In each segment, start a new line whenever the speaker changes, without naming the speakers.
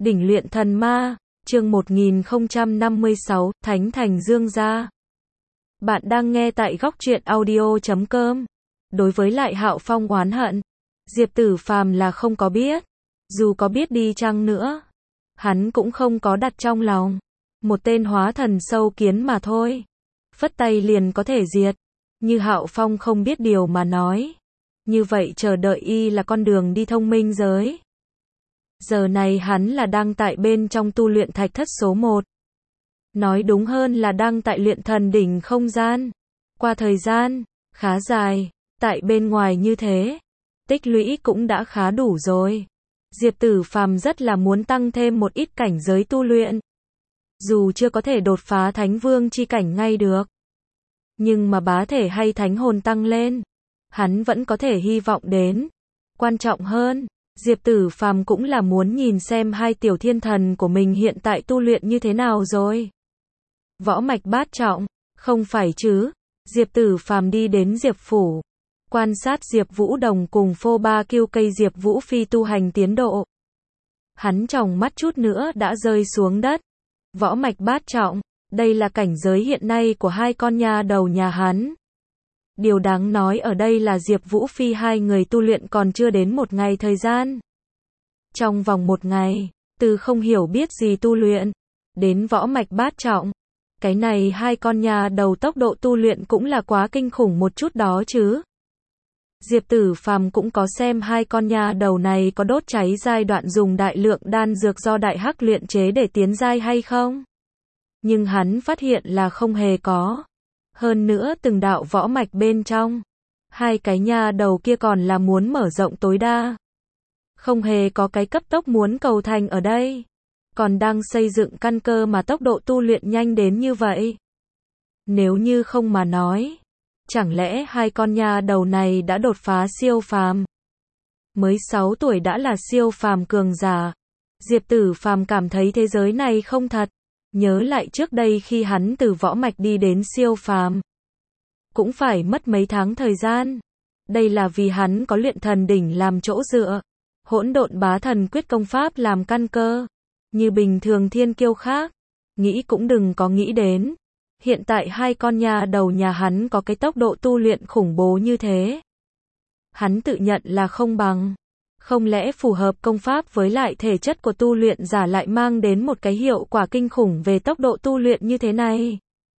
Đỉnh luyện thần ma, chương 1056, Thánh Thành Dương Gia. Bạn đang nghe tại góc truyện audio.com. Đối với lại Hạo Phong oán hận, Diệp Tử Phàm là không có biết. Dù có biết đi chăng nữa, hắn cũng không có đặt trong lòng. Một tên hóa thần sâu kiến mà thôi. Phất tay liền có thể diệt. Như Hạo Phong không biết điều mà nói. Như vậy chờ đợi y là con đường đi thông minh giới. Giờ này hắn là đang tại bên trong tu luyện thạch thất số 1. Nói đúng hơn là đang tại luyện thần đỉnh không gian. Qua thời gian khá dài, tại bên ngoài như thế, tích lũy cũng đã khá đủ rồi. Diệp Tử Phàm rất là muốn tăng thêm một ít cảnh giới tu luyện. Dù chưa có thể đột phá Thánh Vương chi cảnh ngay được, nhưng mà bá thể hay thánh hồn tăng lên, hắn vẫn có thể hy vọng đến. Quan trọng hơn, Diệp Tử Phàm cũng là muốn nhìn xem hai tiểu thiên thần của mình hiện tại tu luyện như thế nào rồi. Võ mạch bát trọng, không phải chứ? Diệp Tử Phàm đi đến Diệp phủ, quan sát Diệp Vũ Đồng cùng phô ba kiêu cây Diệp Vũ Phi tu hành tiến độ. Hắn tròng mắt chút nữa đã rơi xuống đất. Võ mạch bát trọng, đây là cảnh giới hiện nay của hai con nha đầu nhà hắn. Điều đáng nói ở đây là Diệp Vũ Phi hai người tu luyện còn chưa đến một ngày thời gian. Trong vòng một ngày, từ không hiểu biết gì tu luyện, đến võ mạch bát trọng. Cái này hai con nhà đầu tốc độ tu luyện cũng là quá kinh khủng một chút đó chứ. Diệp Tử Phàm cũng có xem hai con nhà đầu này có đốt cháy giai đoạn dùng đại lượng đan dược do Đại Hắc luyện chế để tiến giai hay không. Nhưng hắn phát hiện là không hề có. Hơn nữa từng đạo võ mạch bên trong, hai cái nha đầu kia còn là muốn mở rộng tối đa. Không hề có cái cấp tốc muốn cầu thành ở đây. Còn đang xây dựng căn cơ mà tốc độ tu luyện nhanh đến như vậy. Nếu như không mà nói, chẳng lẽ hai con nha đầu này đã đột phá siêu phàm? Mới 6 tuổi đã là siêu phàm cường giả. Diệp Tử Phàm cảm thấy thế giới này không thật. Nhớ lại trước đây khi hắn từ võ mạch đi đến siêu phàm, cũng phải mất mấy tháng thời gian. Đây là vì hắn có luyện thần đỉnh làm chỗ dựa, hỗn độn bá thần quyết công pháp làm căn cơ. Như bình thường thiên kiêu khác, nghĩ cũng đừng có nghĩ đến. Hiện tại hai con nha đầu nhà hắn có cái tốc độ tu luyện khủng bố như thế. Hắn tự nhận là không bằng. Không lẽ phù hợp công pháp với lại thể chất của tu luyện giả lại mang đến một cái hiệu quả kinh khủng về tốc độ tu luyện như thế này?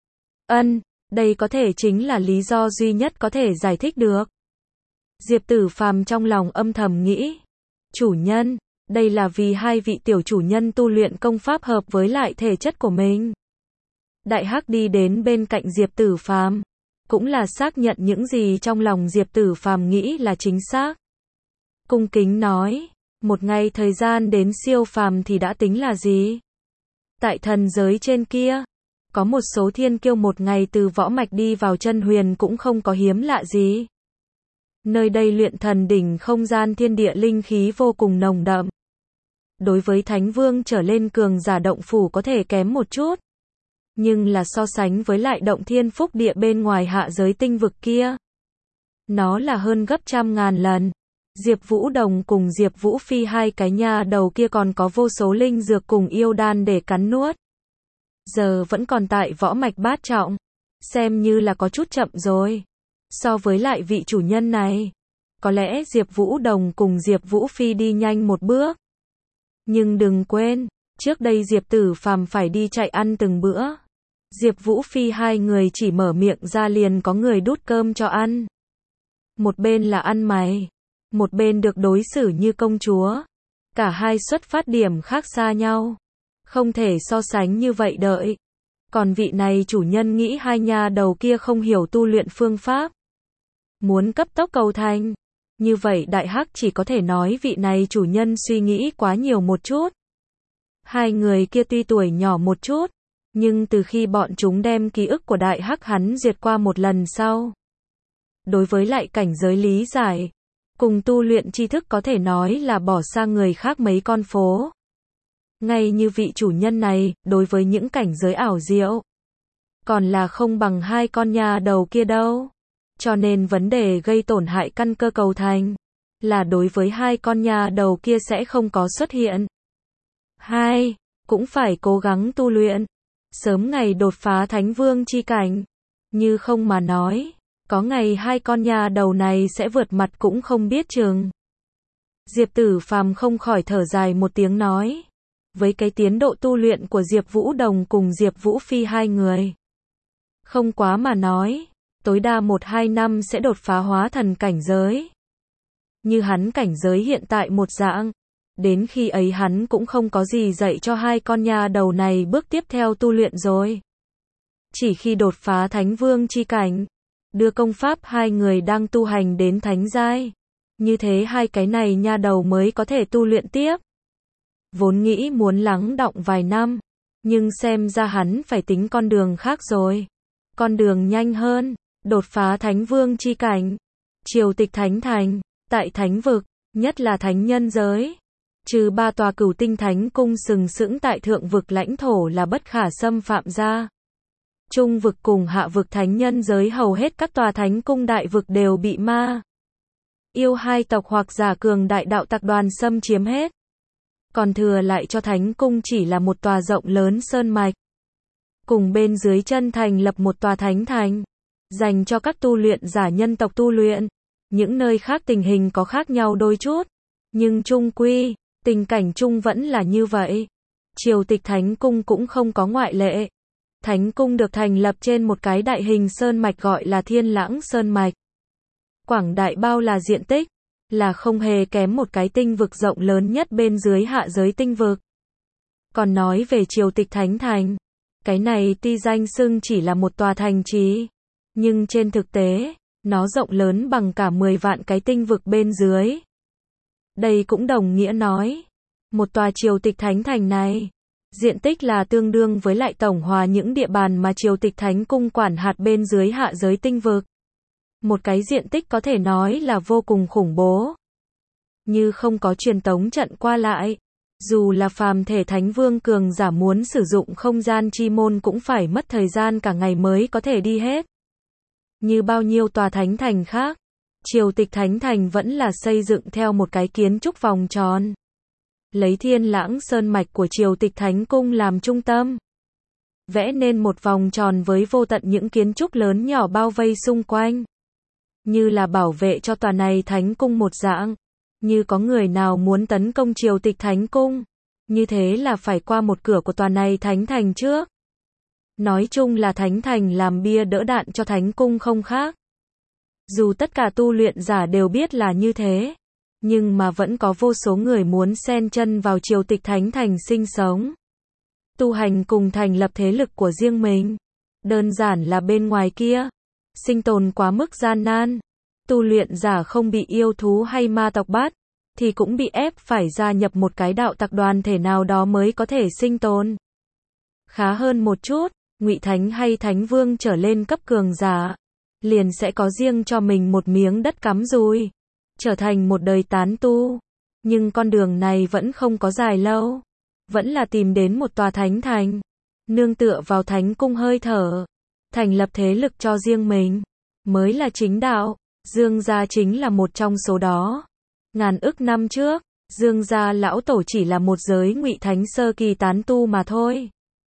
Đây có thể chính là lý do duy nhất có thể giải thích được. Diệp Tử Phàm trong lòng âm thầm nghĩ. Chủ nhân, đây là vì hai vị tiểu chủ nhân tu luyện công pháp hợp với lại thể chất của mình. Đại Hắc đi đến bên cạnh Diệp Tử Phàm, cũng là xác nhận những gì trong lòng Diệp Tử Phàm nghĩ là chính xác. Cung kính nói, một ngày thời gian đến siêu phàm thì đã tính là gì? Tại thần giới trên kia, có một số thiên kiêu một ngày từ võ mạch đi vào chân huyền cũng không có hiếm lạ gì. Nơi đây luyện thần đỉnh không gian thiên địa linh khí vô cùng nồng đậm. Đối với Thánh Vương trở lên cường giả động phủ có thể kém một chút. Nhưng là so sánh với lại động thiên phúc địa bên ngoài hạ giới tinh vực kia, nó là hơn gấp trăm ngàn lần. Diệp Vũ Đồng cùng Diệp Vũ Phi hai cái nha đầu kia còn có vô số linh dược cùng yêu đan để cắn nuốt. Giờ vẫn còn tại võ mạch bát trọng, xem như là có chút chậm rồi. So với lại vị chủ nhân này, có lẽ Diệp Vũ Đồng cùng Diệp Vũ Phi đi nhanh một bước. Nhưng đừng quên, trước đây Diệp Tử Phàm phải đi chạy ăn từng bữa. Diệp Vũ Phi hai người chỉ mở miệng ra liền có người đút cơm cho ăn. Một bên là ăn mày, một bên được đối xử như công chúa. Cả hai xuất phát điểm khác xa nhau, không thể so sánh như vậy đợi. Còn vị này chủ nhân nghĩ hai nha đầu kia không hiểu tu luyện phương pháp, muốn cấp tốc cầu thành. Như vậy Đại Hắc chỉ có thể nói vị này chủ nhân suy nghĩ quá nhiều một chút. Hai người kia tuy tuổi nhỏ một chút, nhưng từ khi bọn chúng đem ký ức của Đại Hắc hắn duyệt qua một lần sau, đối với lại cảnh giới lý giải cùng tu luyện tri thức có thể nói là bỏ xa người khác mấy con phố. Ngay như vị chủ nhân này, đối với những cảnh giới ảo diệu, còn là không bằng hai con nha đầu kia đâu. Cho nên vấn đề gây tổn hại căn cơ cầu thành, là đối với hai con nha đầu kia sẽ không có xuất hiện. cũng phải cố gắng tu luyện, sớm ngày đột phá thánh vương chi cảnh. Như không mà nói, có ngày hai con nhà đầu này sẽ vượt mặt cũng không biết chừng. Diệp Tử Phàm không khỏi thở dài một tiếng nói. Với cái tiến độ tu luyện của Diệp Vũ Đồng cùng Diệp Vũ Phi hai người, không quá mà nói, tối đa 1-2 năm sẽ đột phá hóa thần cảnh giới. Như hắn cảnh giới hiện tại một dạng, đến khi ấy hắn cũng không có gì dạy cho hai con nhà đầu này bước tiếp theo tu luyện rồi. Chỉ khi đột phá thánh vương chi cảnh, đưa công pháp hai người đang tu hành đến thánh giai, như thế hai cái này nha đầu mới có thể tu luyện tiếp. Vốn nghĩ muốn lắng đọng vài năm, nhưng xem ra hắn phải tính con đường khác rồi. Con đường nhanh hơn, đột phá thánh vương chi cảnh, triều tịch thánh thành, tại thánh vực, nhất là thánh nhân giới. Trừ 3 tòa Cửu Tinh Thánh Cung sừng sững tại thượng vực lãnh thổ là bất khả xâm phạm ra. Trung vực cùng hạ vực thánh nhân giới hầu hết các tòa thánh cung đại vực đều bị ma yêu hai tộc hoặc giả cường đại đạo tặc đoàn xâm chiếm hết. Còn thừa lại cho thánh cung chỉ là một tòa rộng lớn sơn mạch. Cùng bên dưới chân thành lập một tòa thánh thành, dành cho các tu luyện giả nhân tộc tu luyện. Những nơi khác tình hình có khác nhau đôi chút, nhưng chung quy, tình cảnh chung vẫn là như vậy. Triều tịch thánh cung cũng không có ngoại lệ. Thánh cung được thành lập trên một cái đại hình sơn mạch gọi là Thiên Lãng Sơn Mạch. Quảng đại bao là diện tích, là không hề kém một cái tinh vực rộng lớn nhất bên dưới hạ giới tinh vực. Còn nói về triều tịch thánh thành, cái này tuy danh xưng chỉ là một tòa thành trì, nhưng trên thực tế, nó rộng lớn bằng cả 10 vạn cái tinh vực bên dưới. Đây cũng đồng nghĩa nói, một tòa triều tịch thánh thành này, diện tích là tương đương với lại tổng hòa những địa bàn mà triều tịch thánh cung quản hạt bên dưới hạ giới tinh vực. Một cái diện tích có thể nói là vô cùng khủng bố. Như không có truyền tống trận qua lại, dù là phàm thể thánh vương cường giả muốn sử dụng không gian chi môn cũng phải mất thời gian cả ngày mới có thể đi hết. Như bao nhiêu tòa thánh thành khác, triều tịch thánh thành vẫn là xây dựng theo một cái kiến trúc vòng tròn. Lấy Thiên Lãng Sơn Mạch của triều tịch thánh cung làm trung tâm. Vẽ nên một vòng tròn với vô tận những kiến trúc lớn nhỏ bao vây xung quanh. Như là bảo vệ cho tòa này thánh cung một dạng. Như có người nào muốn tấn công triều tịch thánh cung, như thế là phải qua một cửa của tòa này thánh thành trước. Nói chung là thánh thành làm bia đỡ đạn cho thánh cung không khác. Dù tất cả tu luyện giả đều biết là như thế, nhưng mà vẫn có vô số người muốn xen chân vào triều tịch thánh thành sinh sống. Tu hành cùng thành lập thế lực của riêng mình. Đơn giản là bên ngoài kia, sinh tồn quá mức gian nan. Tu luyện giả không bị yêu thú hay ma tộc bắt, thì cũng bị ép phải gia nhập một cái đạo tặc đoàn thể nào đó mới có thể sinh tồn. Khá hơn một chút, Ngụy Thánh hay Thánh Vương trở lên cấp cường giả, liền sẽ có riêng cho mình một miếng đất cắm rùi, trở thành một đời tán tu. Nhưng con đường này vẫn không có dài lâu, vẫn là tìm đến một tòa thánh thành, nương tựa vào thánh cung hơi thở, thành lập thế lực cho riêng mình, mới là chính đạo. Dương gia chính là một trong số đó. Ngàn ức năm trước, Dương gia lão tổ chỉ là một giới Ngụy Thánh sơ kỳ tán tu mà thôi.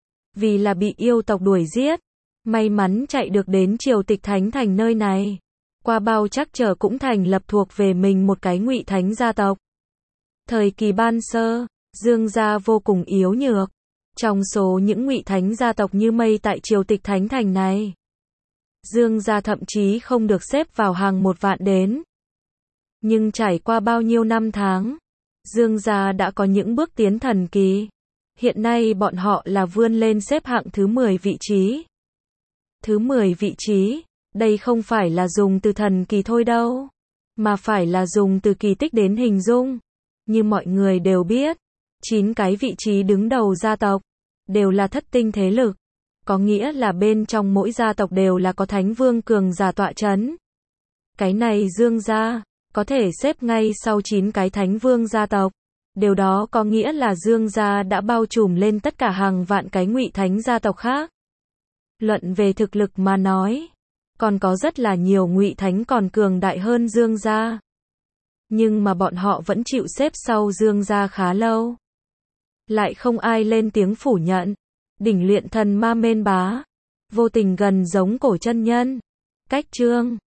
Vì là bị yêu tộc đuổi giết, may mắn chạy được đến triều tịch thánh thành nơi này. Qua bao trắc trở cũng thành lập thuộc về mình một cái Ngụy Thánh gia tộc. Thời kỳ ban sơ, Dương gia vô cùng yếu nhược. Trong số những Ngụy Thánh gia tộc như mây tại triều tịch thánh thành này, Dương gia thậm chí không được xếp vào hàng 1 vạn đến. Nhưng trải qua bao nhiêu năm tháng, Dương gia đã có những bước tiến thần kỳ. Hiện nay bọn họ là vươn lên xếp hạng thứ 10 vị trí. Thứ 10 vị trí, đây không phải là dùng từ thần kỳ thôi đâu, mà phải là dùng từ kỳ tích đến hình dung. Như mọi người đều biết, 9 cái vị trí đứng đầu gia tộc, đều là thất tinh thế lực. Có nghĩa là bên trong mỗi gia tộc đều là có thánh vương cường giả tọa chấn. Cái này Dương gia, có thể xếp ngay sau 9 cái thánh vương gia tộc. Điều đó có nghĩa là Dương gia đã bao trùm lên tất cả hàng vạn cái Ngụy Thánh gia tộc khác. Luận về thực lực mà nói, còn có rất là nhiều Ngụy Thánh còn cường đại hơn Dương gia. Nhưng mà bọn họ vẫn chịu xếp sau Dương gia khá lâu. Lại không ai lên tiếng phủ nhận. Đỉnh luyện thần ma Mên Bá. Vô tình gần giống Cổ chân nhân. Cách chương